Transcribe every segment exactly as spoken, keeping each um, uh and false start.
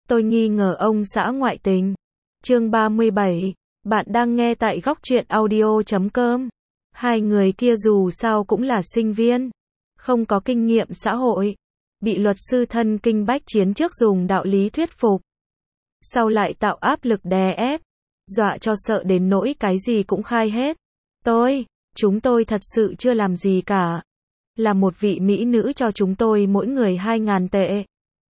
Tôi nghi ngờ ông xã ngoại tình. Chương ba mươi bảy. Bạn đang nghe tại góc truyện audio chấm com. Hai người kia dù sao cũng là sinh viên, không có kinh nghiệm xã hội, bị luật sư thân kinh bách chiến trước dùng đạo lý thuyết phục, sau lại tạo áp lực đè ép, dọa cho sợ đến nỗi cái gì cũng khai hết. Tôi, chúng tôi thật sự chưa làm gì cả. Là một vị mỹ nữ cho chúng tôi mỗi người hai ngàn tệ.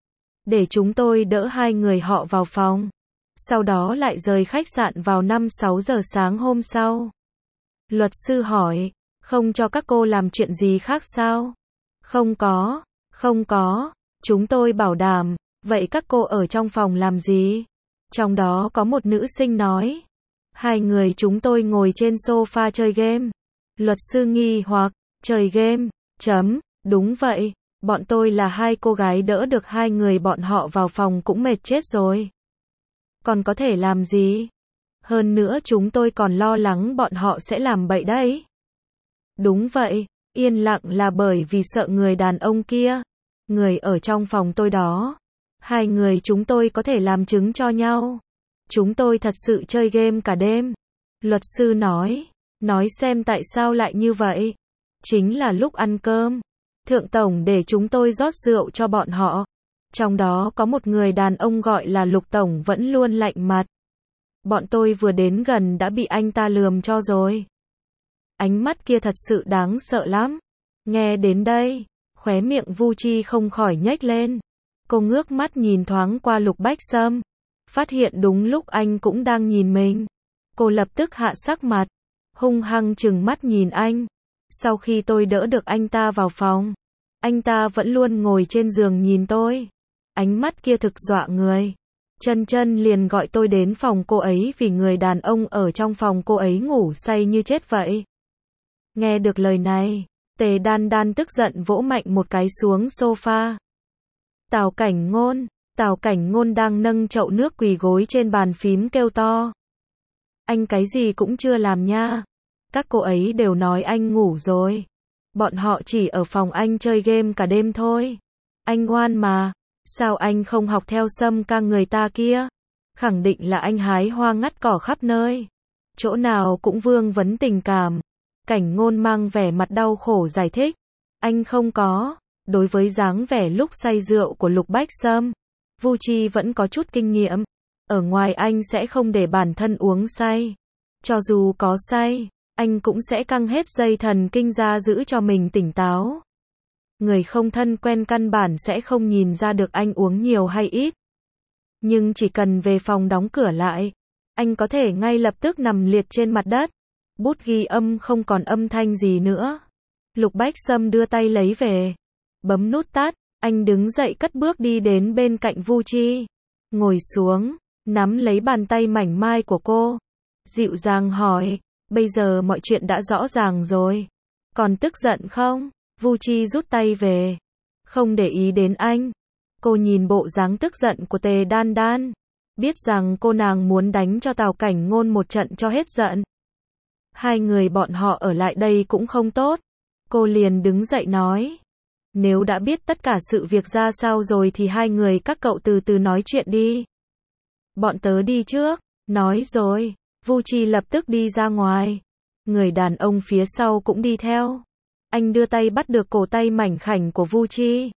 Để chúng tôi đỡ hai người họ vào phòng. Sau đó lại rời khách sạn vào năm sáu giờ sáng hôm sau. Luật sư hỏi, không cho các cô làm chuyện gì khác sao? Không có, không có, chúng tôi bảo đảm. Vậy các cô ở trong phòng làm gì? Trong đó có một nữ sinh nói. Hai người chúng tôi ngồi trên sofa chơi game. Luật sư nghi hoặc, chơi game, chấm, đúng vậy, bọn tôi là hai cô gái đỡ được hai người bọn họ vào phòng cũng mệt chết rồi. Còn có thể làm gì? Hơn nữa chúng tôi còn lo lắng bọn họ sẽ làm bậy đấy. Đúng vậy, yên lặng là bởi vì sợ người đàn ông kia. Người ở trong phòng tôi đó. Hai người chúng tôi có thể làm chứng cho nhau. Chúng tôi thật sự chơi game cả đêm. Luật sư nói, nói xem tại sao lại như vậy. Chính là lúc ăn cơm, Thượng Tổng để chúng tôi rót rượu cho bọn họ. Trong đó có một người đàn ông gọi là Lục Tổng vẫn luôn lạnh mặt. Bọn tôi vừa đến gần đã bị anh ta lườm cho rồi. Ánh mắt kia thật sự đáng sợ lắm. Nghe đến đây, khóe miệng Vu Chi không khỏi nhếch lên. Cô ngước mắt nhìn thoáng qua Lục Bách Sâm, phát hiện đúng lúc anh cũng đang nhìn mình. Cô lập tức hạ sắc mặt, hung hăng trừng mắt nhìn anh. Sau khi tôi đỡ được anh ta vào phòng, anh ta vẫn luôn ngồi trên giường nhìn tôi. Ánh mắt kia thực dọa người. Chân Chân liền gọi tôi đến phòng cô ấy vì người đàn ông ở trong phòng cô ấy ngủ say như chết vậy. Nghe được lời này, Tề Đan Đan tức giận vỗ mạnh một cái xuống sofa. Tào Cảnh Ngôn, Tào Cảnh Ngôn đang nâng chậu nước quỳ gối trên bàn phím kêu to. Anh cái gì cũng chưa làm nha. Các cô ấy đều nói anh ngủ rồi. Bọn họ chỉ ở phòng anh chơi game cả đêm thôi. Anh ngoan mà. Sao anh không học theo Sâm ca người ta kia? Khẳng định là anh hái hoa ngắt cỏ khắp nơi. Chỗ nào cũng vương vấn tình cảm. Cảnh Ngôn mang vẻ mặt đau khổ giải thích. Anh không có. Đối với dáng vẻ lúc say rượu của Lục Bách Sâm, Vu Chi vẫn có chút kinh nghiệm. Ở ngoài anh sẽ không để bản thân uống say. Cho dù có say, anh cũng sẽ căng hết dây thần kinh ra giữ cho mình tỉnh táo. Người không thân quen căn bản sẽ không nhìn ra được anh uống nhiều hay ít. Nhưng chỉ cần về phòng đóng cửa lại, anh có thể ngay lập tức nằm liệt trên mặt đất. Bút ghi âm không còn âm thanh gì nữa. Lục Bách Sâm đưa tay lấy về, bấm nút tắt, anh đứng dậy cất bước đi đến bên cạnh Vu Chi. Ngồi xuống, nắm lấy bàn tay mảnh mai của cô. Dịu dàng hỏi, bây giờ mọi chuyện đã rõ ràng rồi. Còn tức giận không? Vu Chi rút tay về. Không để ý đến anh. Cô nhìn bộ dáng tức giận của Tề Đan Đan. Biết rằng cô nàng muốn đánh cho Tào Cảnh Ngôn một trận cho hết giận. Hai người bọn họ ở lại đây cũng không tốt. Cô liền đứng dậy nói. Nếu đã biết tất cả sự việc ra sao rồi thì hai người các cậu từ từ nói chuyện đi. Bọn tớ đi trước. Nói rồi, Vu Chi lập tức đi ra ngoài. Người đàn ông phía sau cũng đi theo. Anh đưa tay bắt được cổ tay mảnh khảnh của Vu Chi.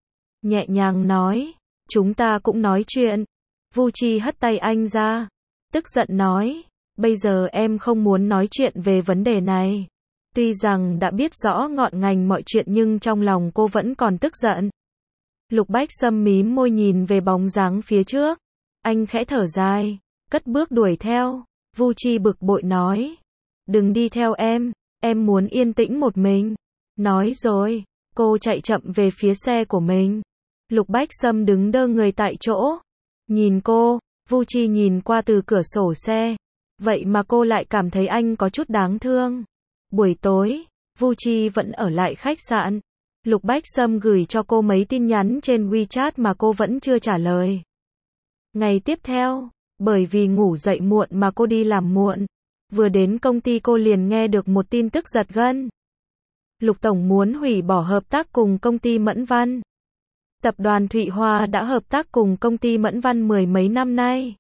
Nhẹ nhàng nói, chúng ta cũng nói chuyện. Vu Chi hất tay anh ra. Tức giận nói, bây giờ em không muốn nói chuyện về vấn đề này. Tuy rằng đã biết rõ ngọn ngành mọi chuyện nhưng trong lòng cô vẫn còn tức giận. Lục Bách Sâm mím môi nhìn về bóng dáng phía trước. Anh khẽ thở dài, cất bước đuổi theo. Vu Chi bực bội nói, đừng đi theo em, em muốn yên tĩnh một mình. Nói rồi, cô chạy chậm về phía xe của mình. Lục Bách Sâm đứng đơ người tại chỗ. Nhìn cô, Vu Chi nhìn qua từ cửa sổ xe. Vậy mà cô lại cảm thấy anh có chút đáng thương. Buổi tối, Vu Chi vẫn ở lại khách sạn. Lục Bách Sâm gửi cho cô mấy tin nhắn trên WeChat mà cô vẫn chưa trả lời. Ngày tiếp theo, bởi vì ngủ dậy muộn mà cô đi làm muộn. Vừa đến công ty cô liền nghe được một tin tức giật gân. Lục Tổng muốn hủy bỏ hợp tác cùng công ty Mẫn Văn. Tập đoàn Thụy Hoa đã hợp tác cùng công ty Mẫn Văn mười mấy năm nay.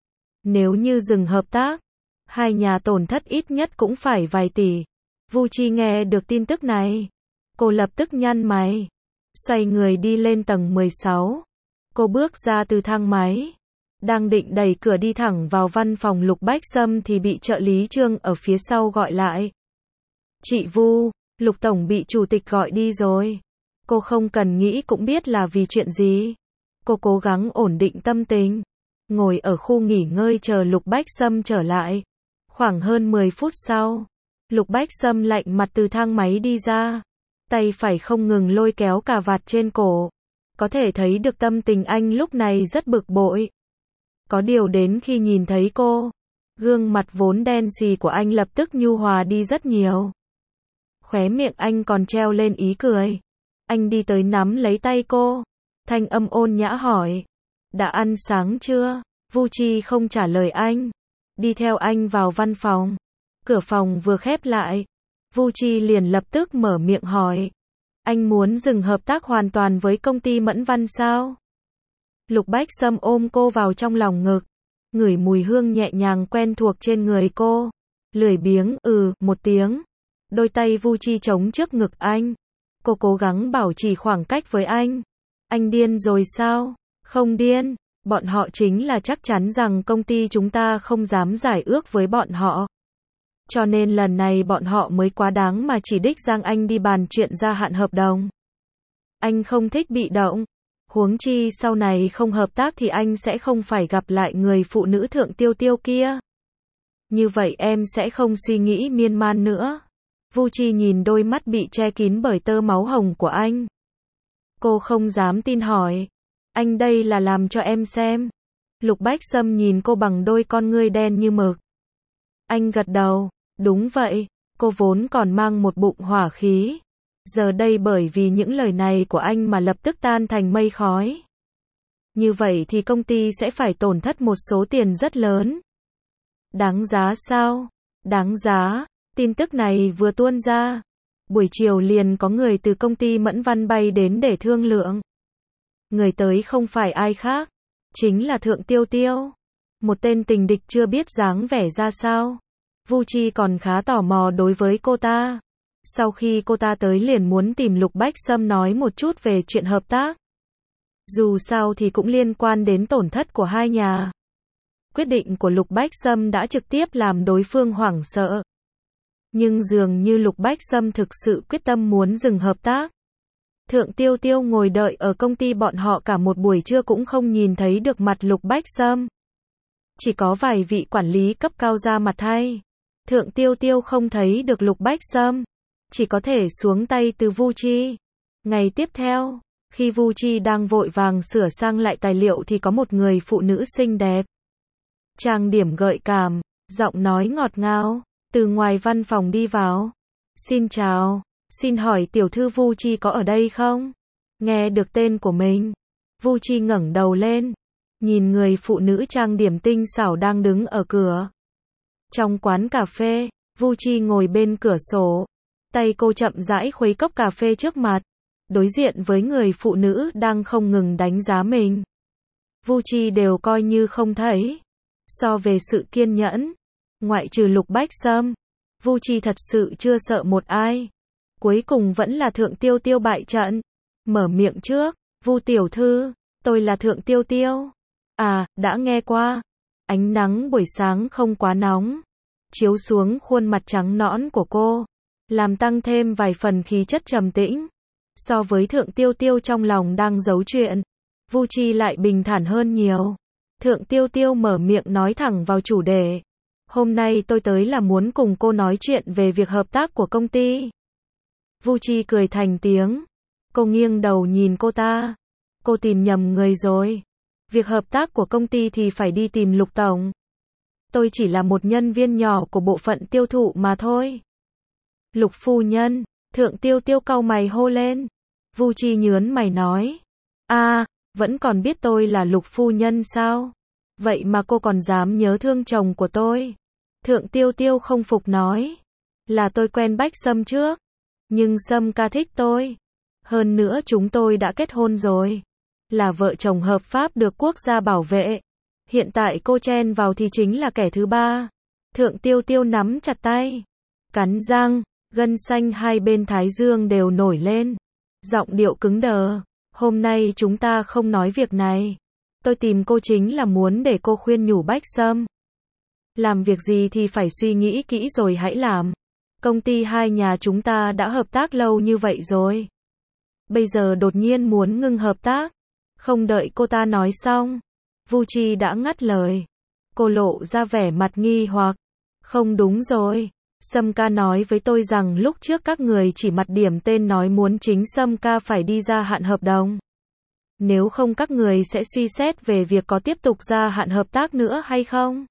Nếu như dừng hợp tác, hai nhà tổn thất ít nhất cũng phải vài tỷ. Vu Chi nghe được tin tức này, cô lập tức nhăn mày, xoay người đi lên tầng mười sáu. Cô bước ra từ thang máy, đang định đẩy cửa đi thẳng vào văn phòng Lục Bách Sâm thì bị trợ lý Trương ở phía sau gọi lại. Chị Vu, Lục Tổng bị chủ tịch gọi đi rồi. Cô không cần nghĩ cũng biết là vì chuyện gì. Cô cố gắng ổn định tâm tình, ngồi ở khu nghỉ ngơi chờ Lục Bách Sâm trở lại. Khoảng hơn mười phút sau, Lục Bách Sâm lạnh mặt từ thang máy đi ra, tay phải không ngừng lôi kéo cà vạt trên cổ. Có thể thấy được tâm tình anh lúc này rất bực bội. Có điều đến khi nhìn thấy cô, gương mặt vốn đen xì của anh lập tức nhu hòa đi rất nhiều. Khóe miệng anh còn treo lên ý cười. Anh đi tới nắm lấy tay cô, thanh âm ôn nhã hỏi, đã ăn sáng chưa? Vu Chi không trả lời anh, đi theo anh vào văn phòng. Cửa phòng vừa khép lại, Vu Chi liền lập tức mở miệng hỏi, anh muốn dừng hợp tác hoàn toàn với công ty Mẫn Văn sao? Lục Bách Sâm ôm cô vào trong lòng ngực, ngửi mùi hương nhẹ nhàng quen thuộc trên người cô, lười biếng ừ một tiếng. Đôi tay Vu Chi chống trước ngực anh, cô cố gắng bảo trì khoảng cách với anh. Anh điên rồi sao? Không điên, bọn họ chính là chắc chắn rằng công ty chúng ta không dám giải ước với bọn họ. Cho nên lần này bọn họ mới quá đáng mà chỉ đích Giang Anh đi bàn chuyện gia hạn hợp đồng. Anh không thích bị động. Huống chi sau này không hợp tác thì anh sẽ không phải gặp lại người phụ nữ Thượng Tiêu Tiêu kia. Như vậy em sẽ không suy nghĩ miên man nữa. Vu Chi nhìn đôi mắt bị che kín bởi tơ máu hồng của anh. Cô không dám tin hỏi, anh đây là làm cho em xem. Lục Bách Sâm nhìn cô bằng đôi con ngươi đen như mực. Anh gật đầu, đúng vậy, cô vốn còn mang một bụng hỏa khí. Giờ đây bởi vì những lời này của anh mà lập tức tan thành mây khói. Như vậy thì công ty sẽ phải tổn thất một số tiền rất lớn. Đáng giá sao? Đáng giá. Tin tức này vừa tuôn ra, buổi chiều liền có người từ công ty Mẫn Văn bay đến để thương lượng. Người tới không phải ai khác, chính là Thượng Tiêu Tiêu, một tên tình địch chưa biết dáng vẻ ra sao. Vu Chi còn khá tò mò đối với cô ta. Sau khi cô ta tới liền muốn tìm Lục Bách Sâm nói một chút về chuyện hợp tác. Dù sao thì cũng liên quan đến tổn thất của hai nhà. Quyết định của Lục Bách Sâm đã trực tiếp làm đối phương hoảng sợ. Nhưng dường như Lục Bách Sâm thực sự quyết tâm muốn dừng hợp tác. Thượng Tiêu Tiêu ngồi đợi ở công ty bọn họ cả một buổi trưa cũng không nhìn thấy được mặt Lục Bách Sâm. Chỉ có vài vị quản lý cấp cao ra mặt thay. Thượng Tiêu Tiêu không thấy được Lục Bách Sâm, chỉ có thể xuống tay từ Vu Chi. Ngày tiếp theo, khi Vu Chi đang vội vàng sửa sang lại tài liệu thì có một người phụ nữ xinh đẹp, trang điểm gợi cảm, giọng nói ngọt ngào, từ ngoài văn phòng đi vào. Xin chào, xin hỏi tiểu thư Vu Chi có ở đây không? Nghe được tên của mình, Vu Chi ngẩng đầu lên, nhìn người phụ nữ trang điểm tinh xảo đang đứng ở cửa. Trong quán cà phê, Vu Chi ngồi bên cửa sổ, tay cô chậm rãi khuấy cốc cà phê trước mặt, đối diện với người phụ nữ đang không ngừng đánh giá mình. Vu Chi đều coi như không thấy. So về sự kiên nhẫn, ngoại trừ Lục Bách Sâm, Vu Chi thật sự chưa sợ một ai. Cuối cùng vẫn là Thượng Tiêu Tiêu bại trận. Mở miệng trước, Vu tiểu thư, tôi là Thượng Tiêu Tiêu. À, đã nghe qua. Ánh nắng buổi sáng không quá nóng, chiếu xuống khuôn mặt trắng nõn của cô, làm tăng thêm vài phần khí chất trầm tĩnh. So với Thượng Tiêu Tiêu trong lòng đang giấu chuyện, Vu Chi lại bình thản hơn nhiều. Thượng Tiêu Tiêu mở miệng nói thẳng vào chủ đề. Hôm nay tôi tới là muốn cùng cô nói chuyện về việc hợp tác của công ty. Vu Chi cười thành tiếng. Cô nghiêng đầu nhìn cô ta. Cô tìm nhầm người rồi. Việc hợp tác của công ty thì phải đi tìm Lục Tổng. Tôi chỉ là một nhân viên nhỏ của bộ phận tiêu thụ mà thôi. Lục phu nhân, Thượng Tiêu Tiêu cau mày hô lên. Vu Chi nhớn mày nói. A, à, vẫn còn biết tôi là Lục phu nhân sao? Vậy mà cô còn dám nhớ thương chồng của tôi. Thượng Tiêu Tiêu không phục nói. Là tôi quen Bách Sâm trước. Nhưng Sâm ca thích tôi. Hơn nữa chúng tôi đã kết hôn rồi. là vợ chồng hợp pháp được quốc gia bảo vệ. Hiện tại cô chen vào thì chính là kẻ thứ ba. Thượng Tiêu Tiêu nắm chặt tay, cắn răng, gân xanh hai bên thái dương đều nổi lên. Giọng điệu cứng đờ, hôm nay chúng ta không nói việc này. Tôi tìm cô chính là muốn để cô khuyên nhủ Bách Sâm. Làm việc gì thì phải suy nghĩ kỹ rồi hãy làm. Công ty hai nhà chúng ta đã hợp tác lâu như vậy rồi. Bây giờ đột nhiên muốn ngưng hợp tác. Không đợi cô ta nói xong, Vu Chi đã ngắt lời. Cô lộ ra vẻ mặt nghi hoặc. Không đúng rồi. Sâm ca nói với tôi rằng lúc trước các người chỉ mặt điểm tên nói muốn chính Sâm ca phải đi gia hạn hợp đồng. Nếu không các người sẽ suy xét về việc có tiếp tục gia hạn hợp tác nữa hay không?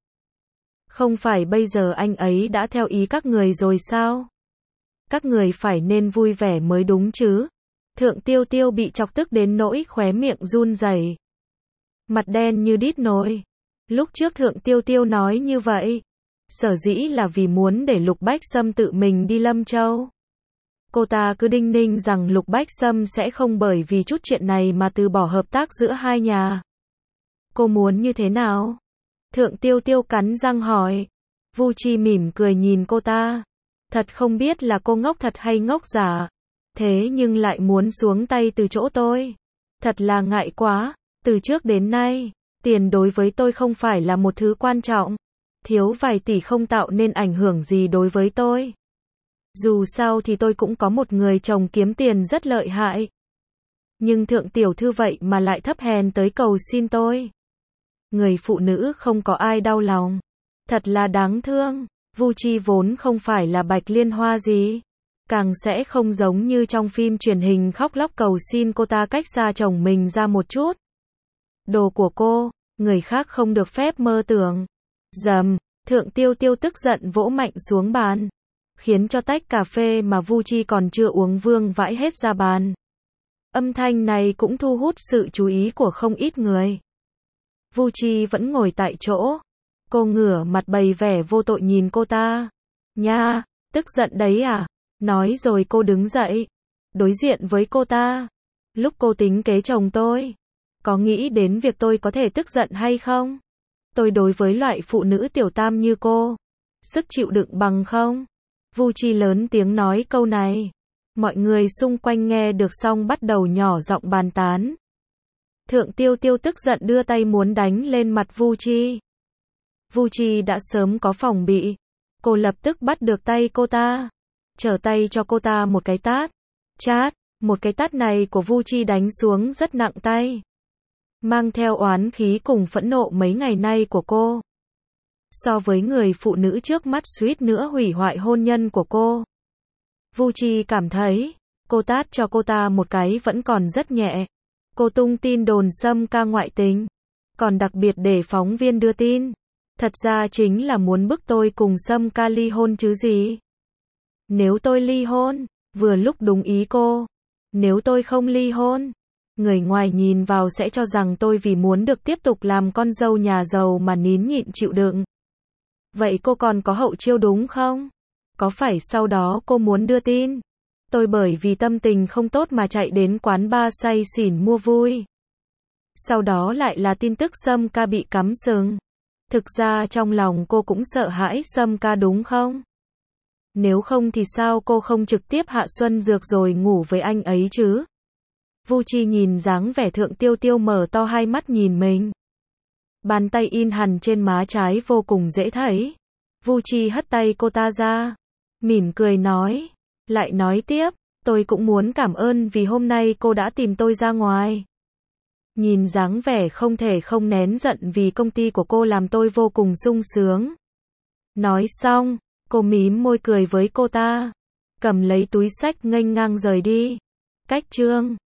Không phải bây giờ anh ấy đã theo ý các người rồi sao? Các người phải nên vui vẻ mới đúng chứ. Thượng Tiêu Tiêu bị chọc tức đến nỗi khóe miệng run rẩy, mặt đen như đít nồi. Lúc trước Thượng Tiêu Tiêu nói như vậy, sở dĩ là vì muốn để Lục Bách Sâm tự mình đi Lâm Châu. Cô ta cứ đinh ninh rằng Lục Bách Sâm sẽ không bởi vì chút chuyện này mà từ bỏ hợp tác giữa hai nhà. Cô muốn như thế nào? Thượng Tiêu Tiêu cắn răng hỏi. Vu Chi mỉm cười nhìn cô ta. Thật không biết là cô ngốc thật hay ngốc giả. Thế nhưng lại muốn xuống tay từ chỗ tôi. Thật là ngại quá. Từ trước đến nay, tiền đối với tôi không phải là một thứ quan trọng. Thiếu vài tỷ không tạo nên ảnh hưởng gì đối với tôi. Dù sao thì tôi cũng có một người chồng kiếm tiền rất lợi hại. Nhưng thượng tiểu thư vậy mà lại thấp hèn tới cầu xin tôi. Người phụ nữ không có ai đau lòng. Thật là đáng thương. Vu Chi vốn không phải là Bạch Liên Hoa gì. Càng sẽ không giống như trong phim truyền hình khóc lóc cầu xin cô ta cách xa chồng mình ra một chút. Đồ của cô, người khác không được phép mơ tưởng. Dầm, Thượng Tiêu Tiêu tức giận vỗ mạnh xuống bàn, khiến cho tách cà phê mà Vu Chi còn chưa uống vương vãi hết ra bàn. Âm thanh này cũng thu hút sự chú ý của không ít người. Vu Chi vẫn ngồi tại chỗ. Cô ngửa mặt bày vẻ vô tội nhìn cô ta. Nha, tức giận đấy à? Nói rồi cô đứng dậy, đối diện với cô ta. Lúc cô tính kế chồng tôi, có nghĩ đến việc tôi có thể tức giận hay không? Tôi đối với loại phụ nữ tiểu tam như cô, sức chịu đựng bằng không? Vu Chi lớn tiếng nói câu này. Mọi người xung quanh nghe được xong bắt đầu nhỏ giọng bàn tán. Thượng Tiêu Tiêu tức giận đưa tay muốn đánh lên mặt Vu Chi. Vu Chi đã sớm có phòng bị. Cô lập tức bắt được tay cô ta, trở tay cho cô ta một cái tát. Chát, một cái tát này của Vu Chi đánh xuống rất nặng tay, mang theo oán khí cùng phẫn nộ mấy ngày nay của cô. So với người phụ nữ trước mắt suýt nữa hủy hoại hôn nhân của cô, Vu Chi cảm thấy, cô tát cho cô ta một cái vẫn còn rất nhẹ. Cô tung tin đồn Sâm ca ngoại tình, còn đặc biệt để phóng viên đưa tin. Thật ra chính là muốn bức tôi cùng Sâm ca ly hôn chứ gì. Nếu tôi ly hôn, vừa lúc đúng ý cô. Nếu tôi không ly hôn, người ngoài nhìn vào sẽ cho rằng tôi vì muốn được tiếp tục làm con dâu nhà giàu mà nín nhịn chịu đựng. Vậy cô còn có hậu chiêu đúng không? Có phải sau đó cô muốn đưa tin tôi bởi vì tâm tình không tốt mà chạy đến quán bar say xỉn mua vui? Sau đó lại là tin tức Sâm ca bị cắm sừng. Thực ra trong lòng cô cũng sợ hãi Sâm ca đúng không? Nếu không thì sao cô không trực tiếp hạ xuân dược rồi ngủ với anh ấy chứ? Vu Chi nhìn dáng vẻ Thượng Tiêu Tiêu mở to hai mắt nhìn mình. Bàn tay in hằn trên má trái vô cùng dễ thấy. Vu Chi hất tay cô ta ra, mỉm cười nói, lại nói tiếp, tôi cũng muốn cảm ơn vì hôm nay cô đã tìm tôi ra ngoài. Nhìn dáng vẻ không thể không nén giận vì công ty của cô làm tôi vô cùng sung sướng. Nói xong, cô mím môi cười với cô ta, cầm lấy túi xách nghênh ngang rời đi. Cách chương